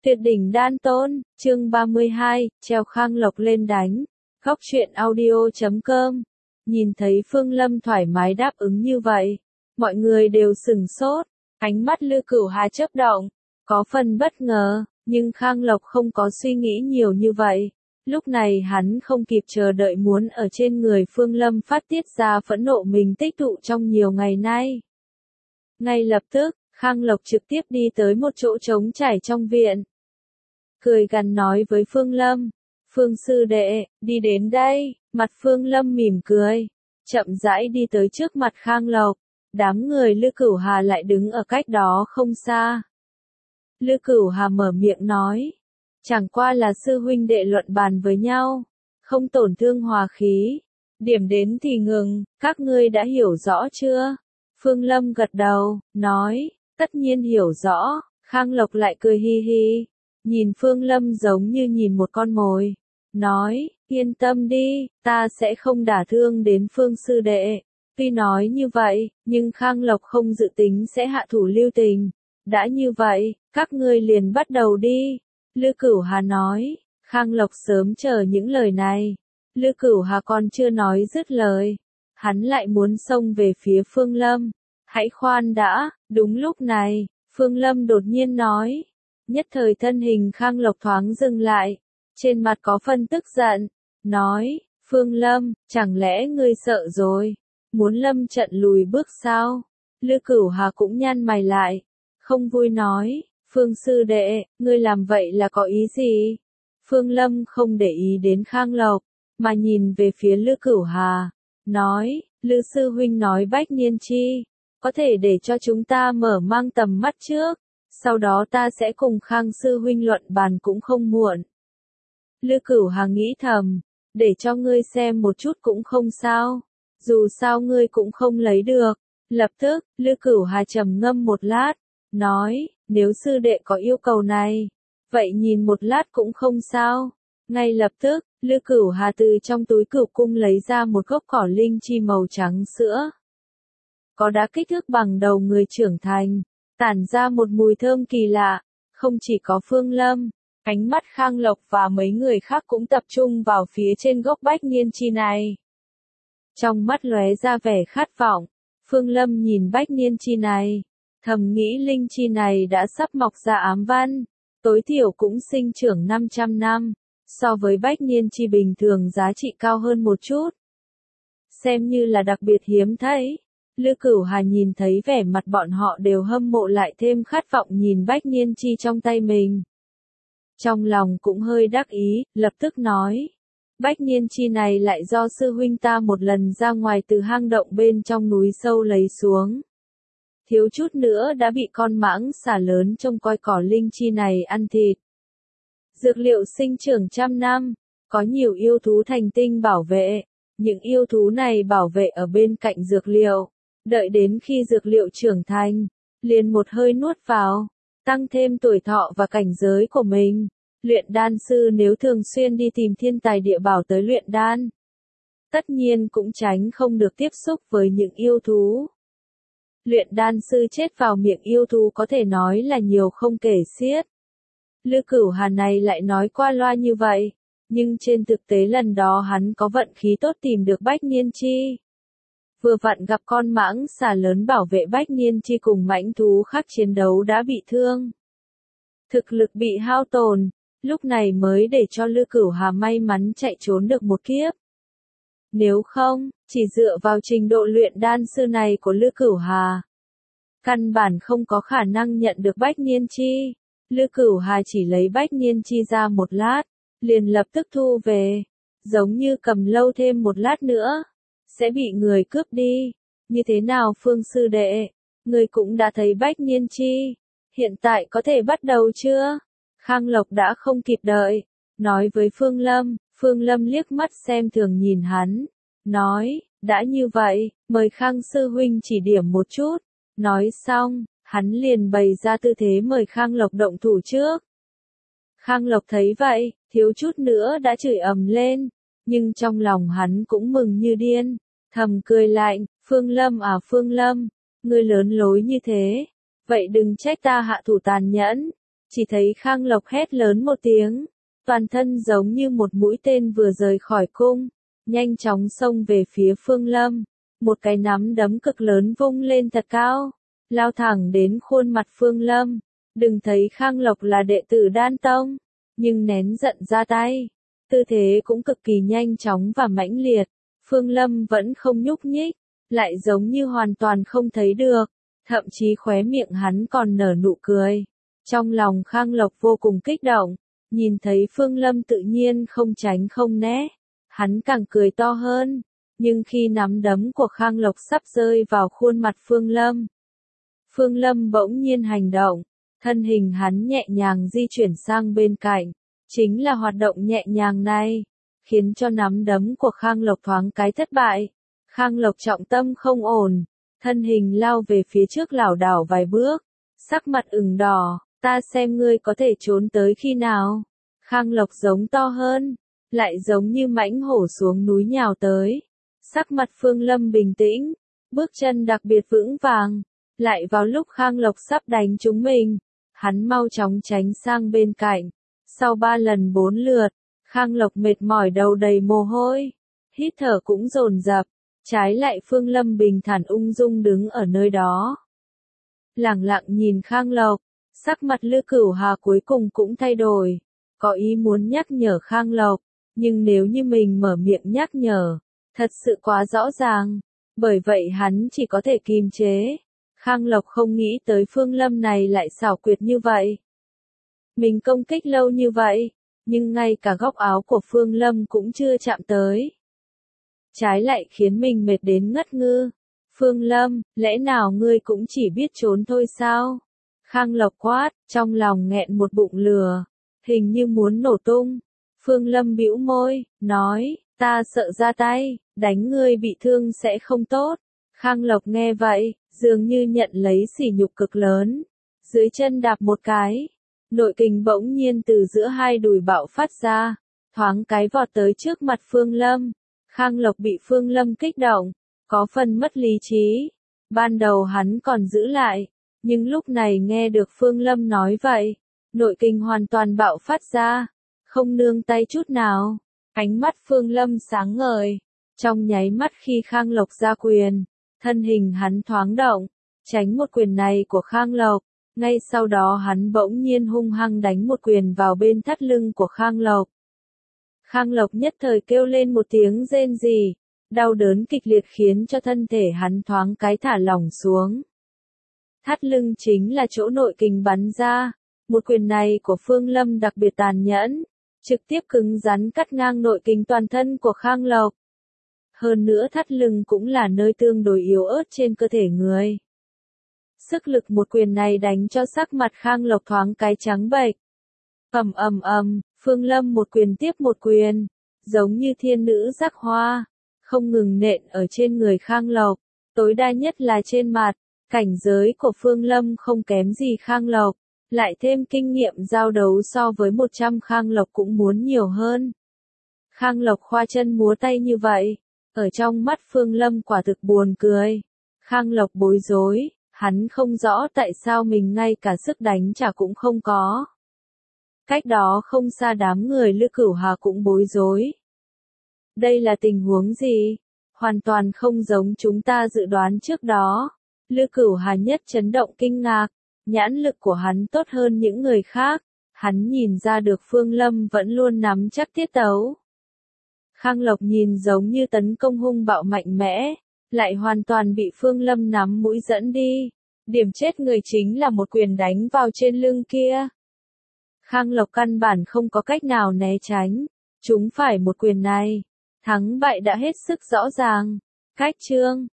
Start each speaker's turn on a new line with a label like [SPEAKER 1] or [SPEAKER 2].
[SPEAKER 1] Tuyệt đỉnh đan tôn, chương 32, treo Khang Lộc lên đánh. Góc truyện audio.com. Nhìn thấy Phương Lâm thoải mái đáp ứng như vậy, mọi người đều sửng sốt, ánh mắt Lư Cửu Hà chớp động, có phần bất ngờ, nhưng Khang Lộc không có suy nghĩ nhiều như vậy. Lúc này hắn không kịp chờ đợi muốn ở trên người Phương Lâm phát tiết ra phẫn nộ mình tích tụ trong nhiều ngày nay. Ngay lập tức, Khang Lộc trực tiếp đi tới một chỗ trống trải trong viện. Cười gằn nói với Phương Lâm, Phương sư đệ, đi đến đây, mặt Phương Lâm mỉm cười, chậm rãi đi tới trước mặt Khang Lộc, đám người Lư Cửu Hà lại đứng ở cách đó không xa. Lư Cửu Hà mở miệng nói, chẳng qua là sư huynh đệ luận bàn với nhau, không tổn thương hòa khí, điểm đến thì ngừng, các ngươi đã hiểu rõ chưa? Phương Lâm gật đầu, nói, tất nhiên hiểu rõ. Khang Lộc lại cười hi hi, nhìn Phương Lâm giống như nhìn một con mồi, nói, yên tâm đi, ta sẽ không đả thương đến Phương sư đệ. Tuy nói như vậy, nhưng Khang Lộc không dự tính sẽ hạ thủ lưu tình. Đã như vậy, các ngươi liền bắt đầu đi. Lư Cửu Hà nói, Khang Lộc sớm chờ những lời này. Lư Cửu Hà còn chưa nói dứt lời, hắn lại muốn xông về phía Phương Lâm. Hãy khoan đã, đúng lúc này, Phương Lâm đột nhiên nói. Nhất thời thân hình Khang Lộc thoáng dừng lại, trên mặt có phân tức giận, nói, Phương Lâm, chẳng lẽ ngươi sợ rồi, muốn lâm trận lùi bước sao? Lư Cửu Hà cũng nhăn mày lại, không vui nói, Phương sư đệ, ngươi làm vậy là có ý gì? Phương Lâm không để ý đến Khang Lộc, mà nhìn về phía Lư Cửu Hà, nói, Lư sư huynh nói Bách Niên Chi, có thể để cho chúng ta mở mang tầm mắt trước. Sau đó ta sẽ cùng Khang sư huynh luận bàn cũng không muộn. Lư Cửu Hà nghĩ thầm, để cho ngươi xem một chút cũng không sao, dù sao ngươi cũng không lấy được. Lập tức, Lư Cửu Hà trầm ngâm một lát, nói, nếu sư đệ có yêu cầu này, vậy nhìn một lát cũng không sao. Ngay lập tức, Lư Cửu Hà từ trong túi cửu cung lấy ra một gốc cỏ linh chi màu trắng sữa. Có đá kích thước bằng đầu người trưởng thành, tản ra một mùi thơm kỳ lạ, không chỉ có Phương Lâm, ánh mắt Khang Lộc và mấy người khác cũng tập trung vào phía trên gốc Bách Niên Chi này. Trong mắt lóe ra vẻ khát vọng, Phương Lâm nhìn Bách Niên Chi này, thầm nghĩ linh chi này đã sắp mọc ra ám văn, tối thiểu cũng sinh trưởng 500 năm, so với Bách Niên Chi bình thường giá trị cao hơn một chút. Xem như là đặc biệt hiếm thấy. Lư Cửu Hà nhìn thấy vẻ mặt bọn họ đều hâm mộ lại thêm khát vọng nhìn Bách Niên Chi trong tay mình. Trong lòng cũng hơi đắc ý, lập tức nói. Bách Niên Chi này lại do sư huynh ta một lần ra ngoài từ hang động bên trong núi sâu lấy xuống. Thiếu chút nữa đã bị con mãng xà lớn trông coi cỏ linh chi này ăn thịt. Dược liệu sinh trưởng trăm năm, có nhiều yêu thú thành tinh bảo vệ. Những yêu thú này bảo vệ ở bên cạnh dược liệu. Đợi đến khi dược liệu trưởng thành, liền một hơi nuốt vào, tăng thêm tuổi thọ và cảnh giới của mình. Luyện đan sư nếu thường xuyên đi tìm thiên tài địa bảo tới luyện đan, tất nhiên cũng tránh không được tiếp xúc với những yêu thú. Luyện đan sư chết vào miệng yêu thú có thể nói là nhiều không kể xiết. Lư Cửu Hà này lại nói qua loa như vậy, nhưng trên thực tế lần đó hắn có vận khí tốt tìm được Bách Niên Chi. Vừa vặn gặp con mãng xà lớn bảo vệ Bách Niên Chi cùng mãnh thú khác chiến đấu đã bị thương. Thực lực bị hao tổn, lúc này mới để cho Lư Cửu Hà may mắn chạy trốn được một kiếp. Nếu không, chỉ dựa vào trình độ luyện đan sư này của Lư Cửu Hà, căn bản không có khả năng nhận được Bách Niên Chi. Lư Cửu Hà chỉ lấy Bách Niên Chi ra một lát, liền lập tức thu về, giống như cầm lâu thêm một lát nữa sẽ bị người cướp đi. Như thế nào Phương sư đệ, người cũng đã thấy Bách Niên Chi, hiện tại có thể bắt đầu chưa? Khang Lộc đã không kịp đợi, nói với Phương Lâm. Phương Lâm liếc mắt xem thường nhìn hắn, nói, đã như vậy, mời Khang sư huynh chỉ điểm một chút. Nói xong, hắn liền bày ra tư thế mời Khang Lộc động thủ trước. Khang Lộc thấy vậy, thiếu chút nữa đã chửi ầm lên, nhưng trong lòng hắn cũng mừng như điên, thầm cười lạnh, Phương Lâm à Phương Lâm, ngươi lớn lối như thế, vậy đừng trách ta hạ thủ tàn nhẫn, chỉ thấy Khang Lộc hét lớn một tiếng, toàn thân giống như một mũi tên vừa rời khỏi cung, nhanh chóng xông về phía Phương Lâm, một cái nắm đấm cực lớn vung lên thật cao, lao thẳng đến khuôn mặt Phương Lâm. Đừng thấy Khang Lộc là đệ tử Đan Tông, nhưng nén giận ra tay, tư thế cũng cực kỳ nhanh chóng và mãnh liệt. Phương Lâm vẫn không nhúc nhích, lại giống như hoàn toàn không thấy được, thậm chí khóe miệng hắn còn nở nụ cười. Trong lòng Khang Lộc vô cùng kích động, nhìn thấy Phương Lâm tự nhiên không tránh không né, hắn càng cười to hơn, nhưng khi nắm đấm của Khang Lộc sắp rơi vào khuôn mặt Phương Lâm bỗng nhiên hành động, thân hình hắn nhẹ nhàng di chuyển sang bên cạnh, chính là hoạt động nhẹ nhàng này, khiến cho nắm đấm của Khang Lộc thoáng cái thất bại. Khang Lộc trọng tâm không ổn, thân hình lao về phía trước lảo đảo vài bước, sắc mặt ửng đỏ, ta xem ngươi có thể trốn tới khi nào. Khang Lộc giống to hơn, lại giống như mãnh hổ xuống núi nhào tới. Sắc mặt Phương Lâm bình tĩnh, bước chân đặc biệt vững vàng, lại vào lúc Khang Lộc sắp đánh trúng mình, hắn mau chóng tránh sang bên cạnh. Sau 3 lần 4 lượt, Khang Lộc mệt mỏi đầu đầy mồ hôi, hít thở cũng dồn dập, trái lại Phương Lâm bình thản ung dung đứng ở nơi đó. Lẳng lặng nhìn Khang Lộc, sắc mặt Lư Cửu Hà cuối cùng cũng thay đổi, có ý muốn nhắc nhở Khang Lộc, nhưng nếu như mình mở miệng nhắc nhở, thật sự quá rõ ràng, bởi vậy hắn chỉ có thể kìm chế. Khang Lộc không nghĩ tới Phương Lâm này lại xảo quyệt như vậy. Mình công kích lâu như vậy, nhưng ngay cả góc áo của Phương Lâm cũng chưa chạm tới. Trái lại khiến mình mệt đến ngất ngư. Phương Lâm, lẽ nào ngươi cũng chỉ biết trốn thôi sao? Khang Lộc quát, trong lòng nghẹn một bụng lửa, hình như muốn nổ tung. Phương Lâm bĩu môi, nói, ta sợ ra tay, đánh ngươi bị thương sẽ không tốt. Khang Lộc nghe vậy, dường như nhận lấy sỉ nhục cực lớn. Dưới chân đạp một cái, nội kình bỗng nhiên từ giữa hai đùi bạo phát ra, thoáng cái vọt tới trước mặt Phương Lâm. Khang Lộc bị Phương Lâm kích động, có phần mất lý trí. Ban đầu hắn còn giữ lại, nhưng lúc này nghe được Phương Lâm nói vậy, nội kình hoàn toàn bạo phát ra, không nương tay chút nào. Ánh mắt Phương Lâm sáng ngời, trong nháy mắt khi Khang Lộc ra quyền, thân hình hắn thoáng động, tránh một quyền này của Khang Lộc, ngay sau đó hắn bỗng nhiên hung hăng đánh một quyền vào bên thắt lưng của Khang Lộc. Khang Lộc nhất thời kêu lên một tiếng rên rỉ, đau đớn kịch liệt khiến cho thân thể hắn thoáng cái thả lỏng xuống. Thắt lưng chính là chỗ nội kình bắn ra, một quyền này của Phương Lâm đặc biệt tàn nhẫn, trực tiếp cứng rắn cắt ngang nội kình toàn thân của Khang Lộc. Hơn nữa thắt lưng cũng là nơi tương đối yếu ớt trên cơ thể người. Sức lực một quyền này đánh cho sắc mặt Khang Lộc thoáng cái trắng bệch. Phương Lâm một quyền tiếp một quyền, giống như thiên nữ rắc hoa, không ngừng nện ở trên người Khang Lộc, tối đa nhất là trên mặt. Cảnh giới của Phương Lâm không kém gì Khang Lộc, lại thêm kinh nghiệm giao đấu so với 100 Khang Lộc cũng muốn nhiều hơn. Khang Lộc khoa chân múa tay như vậy, ở trong mắt Phương Lâm quả thực buồn cười. Khang Lộc bối rối, hắn không rõ tại sao mình ngay cả sức đánh trả cũng không có. Cách đó không xa đám người Lư Cửu Hà cũng bối rối. Đây là tình huống gì? Hoàn toàn không giống chúng ta dự đoán trước đó. Lư Cửu Hà nhất chấn động kinh ngạc, nhãn lực của hắn tốt hơn những người khác, hắn nhìn ra được Phương Lâm vẫn luôn nắm chắc tiết tấu. Khang Lộc nhìn giống như tấn công hung bạo mạnh mẽ, lại hoàn toàn bị Phương Lâm nắm mũi dẫn đi. Điểm chết người chính là một quyền đánh vào trên lưng kia. Khang Lộc căn bản không có cách nào né tránh, chúng phải một quyền này, thắng bại đã hết sức rõ ràng. Cách chương